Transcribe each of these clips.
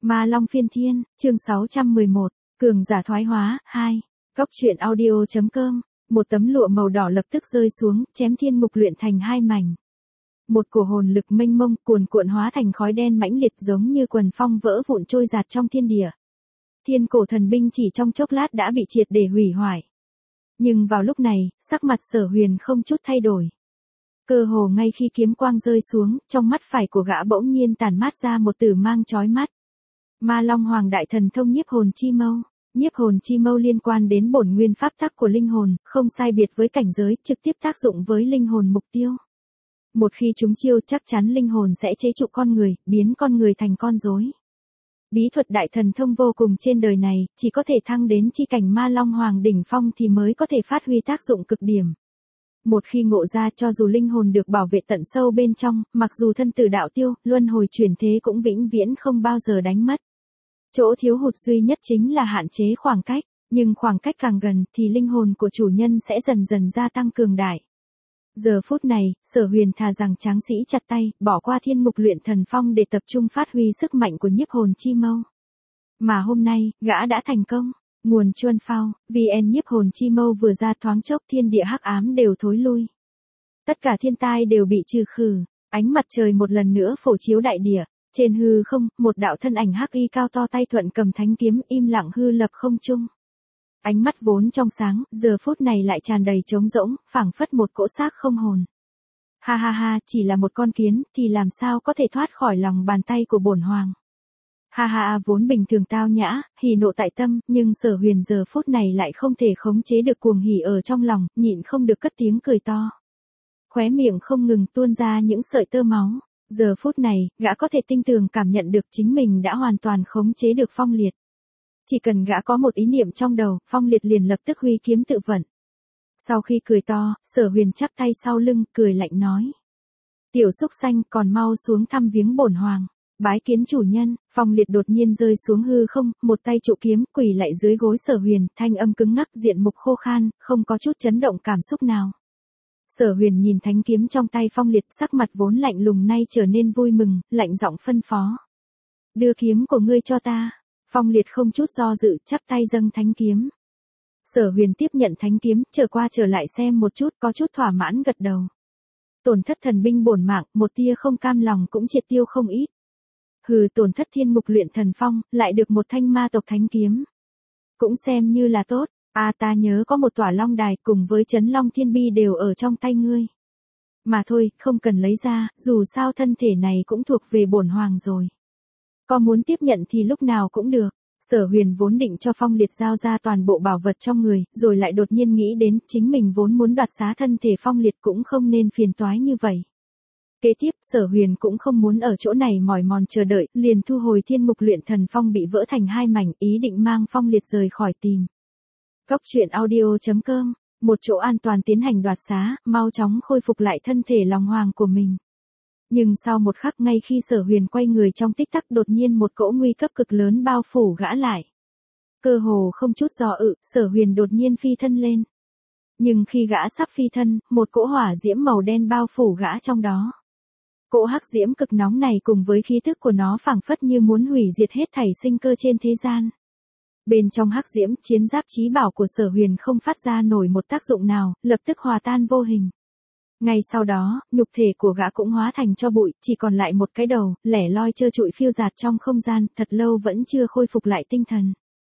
Ma Long Phiên Thiên, chương 611, Cường giả thoái hóa, 2. Góc truyện audio.com, một tấm lụa màu đỏ lập tức rơi xuống, chém thiên mục luyện thành hai mảnh. Một cổ hồn lực mênh mông cuồn cuộn hóa thành khói đen mãnh liệt giống như quần phong vỡ vụn trôi dạt trong thiên địa. Thiên cổ thần binh chỉ trong chốc lát đã bị triệt để hủy hoại. Nhưng vào lúc này, sắc mặt Sở Huyền không chút thay đổi. Cơ hồ ngay khi kiếm quang rơi xuống, trong mắt phải của gã bỗng nhiên tản mát ra một tử mang chói mắt. Ma Long Hoàng Đại Thần Thông Nhiếp Hồn Chi Mâu. Nhiếp Hồn Chi Mâu liên quan đến bổn nguyên pháp tắc của linh hồn, không sai biệt với cảnh giới, trực tiếp tác dụng với linh hồn mục tiêu. Một khi chúng chiêu chắc chắn linh hồn sẽ chế trụ con người, biến con người thành con rối. Bí thuật đại thần thông vô cùng trên đời này, chỉ có thể thăng đến chi cảnh Ma Long Hoàng đỉnh phong thì mới có thể phát huy tác dụng cực điểm. Một khi ngộ ra cho dù linh hồn được bảo vệ tận sâu bên trong, mặc dù thân tử đạo tiêu, luân hồi chuyển thế cũng vĩnh viễn không bao giờ đánh mất. Chỗ thiếu hụt duy nhất chính là hạn chế khoảng cách, nhưng khoảng cách càng gần thì linh hồn của chủ nhân sẽ dần dần gia tăng cường đại. Giờ phút này, Sở Huyền thà rằng tráng sĩ chặt tay, bỏ qua thiên mục luyện thần phong để tập trung phát huy sức mạnh của nhiếp hồn chi mâu. Mà hôm nay, gã đã thành công. Nguồn Chuân Phao, VN nhiếp hồn chi mâu vừa ra thoáng chốc thiên địa hắc ám đều thối lui. Tất cả thiên tai đều bị trừ khử, ánh mặt trời một lần nữa phổ chiếu đại địa. Trên hư không, một đạo thân ảnh hắc y cao to tay thuận cầm thánh kiếm im lặng hư lập không trung. Ánh mắt vốn trong sáng, giờ phút này lại tràn đầy trống rỗng, phảng phất một cỗ xác không hồn. Ha ha ha, chỉ là một con kiến, thì làm sao có thể thoát khỏi lòng bàn tay của bổn hoàng. Ha ha, vốn bình thường tao nhã, hỉ nộ tại tâm, nhưng Sở Huyền giờ phút này lại không thể khống chế được cuồng hỉ ở trong lòng, nhịn không được cất tiếng cười to. Khóe miệng không ngừng tuôn ra những sợi tơ máu. Giờ phút này, gã có thể tinh tường cảm nhận được chính mình đã hoàn toàn khống chế được Phong Liệt. Chỉ cần gã có một ý niệm trong đầu, Phong Liệt liền lập tức huy kiếm tự vận. Sau khi cười to, Sở Huyền chắp tay sau lưng, cười lạnh nói. Tiểu súc sanh, còn mau xuống thăm viếng bổn hoàng. Bái kiến chủ nhân. Phong Liệt đột nhiên rơi xuống hư không, một tay trụ kiếm, quỳ lại dưới gối Sở Huyền, thanh âm cứng ngắc, diện mục khô khan, không có chút chấn động cảm xúc nào. Sở Huyền nhìn thánh kiếm trong tay Phong Liệt, sắc mặt vốn lạnh lùng nay trở nên vui mừng, lạnh giọng phân phó. Đưa kiếm của ngươi cho ta. Phong Liệt không chút do dự, chắp tay dâng thánh kiếm. Sở Huyền tiếp nhận thánh kiếm, trở qua trở lại xem một chút, có chút thỏa mãn gật đầu. Tổn thất thần binh bổn mạng, một tia không cam lòng cũng triệt tiêu không ít. Hừ, tổn thất thiên mục luyện thần phong, lại được một thanh ma tộc thánh kiếm. Cũng xem như là tốt. Ta nhớ có một tỏa long đài cùng với chấn long thiên bi đều ở trong tay ngươi. Mà thôi, không cần lấy ra, dù sao thân thể này cũng thuộc về bổn hoàng rồi. Có muốn tiếp nhận thì lúc nào cũng được. Sở Huyền vốn định cho Phong Liệt giao ra toàn bộ bảo vật trong người, rồi lại đột nhiên nghĩ đến chính mình vốn muốn đoạt xá thân thể Phong Liệt cũng không nên phiền toái như vậy. Kế tiếp, Sở Huyền cũng không muốn ở chỗ này mỏi mòn chờ đợi, liền thu hồi thiên mục luyện thần phong bị vỡ thành hai mảnh, ý định mang Phong Liệt rời khỏi tìm. Góc truyện audio.com, một chỗ an toàn tiến hành đoạt xá, mau chóng khôi phục lại thân thể lòng hoàng của mình. Nhưng sau một khắc ngay khi Sở Huyền quay người trong tích tắc đột nhiên một cỗ nguy cấp cực lớn bao phủ gã lại. Cơ hồ không chút do dự, Sở Huyền đột nhiên phi thân lên. Nhưng khi gã sắp phi thân, một cỗ hỏa diễm màu đen bao phủ gã trong đó. Cỗ hắc diễm cực nóng này cùng với khí tức của nó phảng phất như muốn hủy diệt hết thảy sinh cơ trên thế gian. Bên trong hắc diễm, chiến giáp chí bảo của Sở Huyền không phát ra nổi một tác dụng nào, lập tức hòa tan vô hình. Ngay sau đó, nhục thể của gã cũng hóa thành tro bụi, chỉ còn lại một cái đầu, lẻ loi trơ trụi phiêu dạt trong không gian, thật lâu vẫn chưa khôi phục lại tinh thần.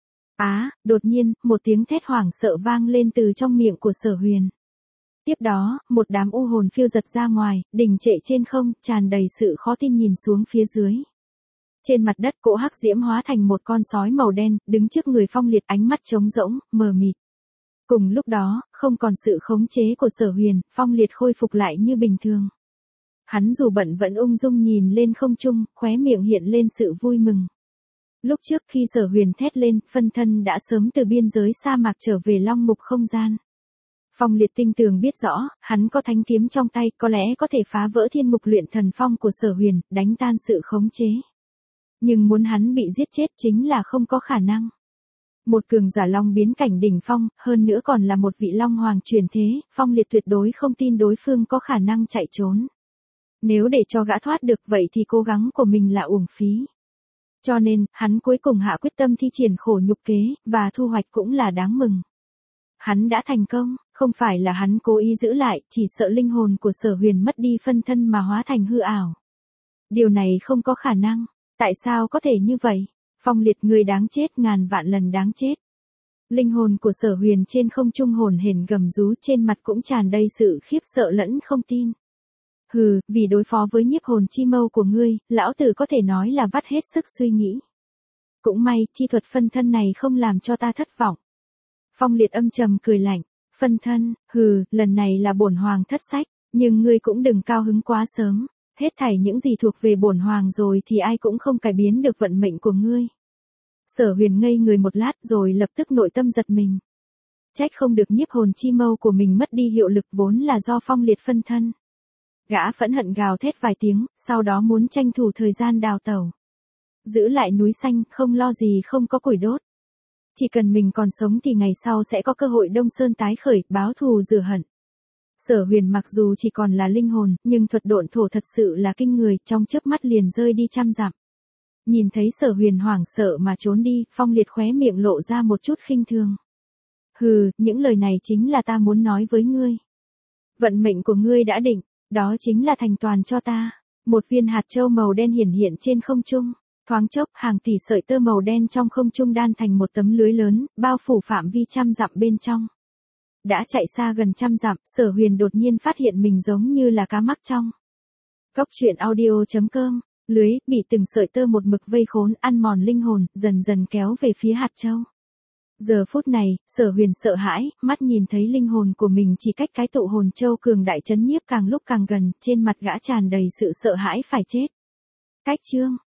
Đột nhiên, một tiếng thét hoảng sợ vang lên từ trong miệng của Sở Huyền. Tiếp đó, một đám u hồn phiêu giật ra ngoài, đình trệ trên không, tràn đầy sự khó tin nhìn xuống phía dưới. Trên mặt đất cỗ hắc diễm hóa thành một con sói màu đen, đứng trước người Phong Liệt, ánh mắt trống rỗng, mờ mịt. Cùng lúc đó, không còn sự khống chế của Sở Huyền, Phong Liệt khôi phục lại như bình thường. Hắn dù bận vẫn ung dung nhìn lên không trung, khóe miệng hiện lên sự vui mừng. Lúc trước khi Sở Huyền thét lên, phân thân đã sớm từ biên giới sa mạc trở về long mục không gian. Phong Liệt tinh tường biết rõ, hắn có thánh kiếm trong tay, có lẽ có thể phá vỡ thiên mục luyện thần phong của Sở Huyền, đánh tan sự khống chế. Nhưng muốn hắn bị giết chết chính là không có khả năng. Một cường giả long biến cảnh đỉnh phong, hơn nữa còn là một vị long hoàng truyền thế, Phong Liệt tuyệt đối không tin đối phương có khả năng chạy trốn. Nếu để cho gã thoát được vậy thì cố gắng của mình là uổng phí. Cho nên, hắn cuối cùng hạ quyết tâm thi triển khổ nhục kế, và thu hoạch cũng là đáng mừng. Hắn đã thành công, không phải là hắn cố ý giữ lại, chỉ sợ linh hồn của Sở Huyền mất đi phân thân mà hóa thành hư ảo. Điều này không có khả năng. Tại sao có thể như vậy? Phong Liệt, người đáng chết, ngàn vạn lần đáng chết. Linh hồn của Sở Huyền trên không trung hồn hển gầm rú, trên mặt cũng tràn đầy sự khiếp sợ lẫn không tin. Hừ, vì đối phó với nhiếp hồn chi mâu của ngươi, lão tử có thể nói là vắt hết sức suy nghĩ. Cũng may, chi thuật phân thân này không làm cho ta thất vọng. Phong Liệt âm trầm cười lạnh, phân thân, hừ, lần này là bổn hoàng thất sách, nhưng ngươi cũng đừng cao hứng quá sớm, hết thảy những gì thuộc về bổn hoàng rồi thì ai cũng không cải biến được vận mệnh của ngươi. Sở Huyền ngây người một lát rồi lập tức nội tâm giật mình. Trách không được nhiếp hồn chi mâu của mình mất đi hiệu lực, vốn là do Phong Liệt phân thân. Gã phẫn hận gào thét vài tiếng, sau đó muốn tranh thủ thời gian đào tẩu. Giữ lại núi xanh, không lo gì không có củi đốt. Chỉ cần mình còn sống thì ngày sau sẽ có cơ hội Đông Sơn tái khởi, báo thù rửa hận. Sở Huyền mặc dù chỉ còn là linh hồn, nhưng thuật độn thổ thật sự là kinh người, trong chớp mắt liền rơi đi trăm dặm. Nhìn thấy Sở Huyền hoảng sợ mà trốn đi, Phong Liệt khóe miệng lộ ra một chút khinh thường. Hừ, những lời này chính là ta muốn nói với ngươi. Vận mệnh của ngươi đã định, đó chính là thành toàn cho ta. Một viên hạt châu màu đen hiển hiện trên không trung. Thoáng chốc, hàng tỷ sợi tơ màu đen trong không trung đan thành một tấm lưới lớn, bao phủ phạm vi trăm dặm bên trong. Đã chạy xa gần trăm dặm, Sở Huyền đột nhiên phát hiện mình giống như là cá mắc trong Cốc truyện audio.com. Lưới, bị từng sợi tơ một mực vây khốn, ăn mòn linh hồn, dần dần kéo về phía hạt châu. Giờ phút này, Sở Huyền sợ hãi, mắt nhìn thấy linh hồn của mình chỉ cách cái tụ hồn châu cường đại chấn nhiếp càng lúc càng gần, trên mặt gã tràn đầy sự sợ hãi phải chết. Cách chương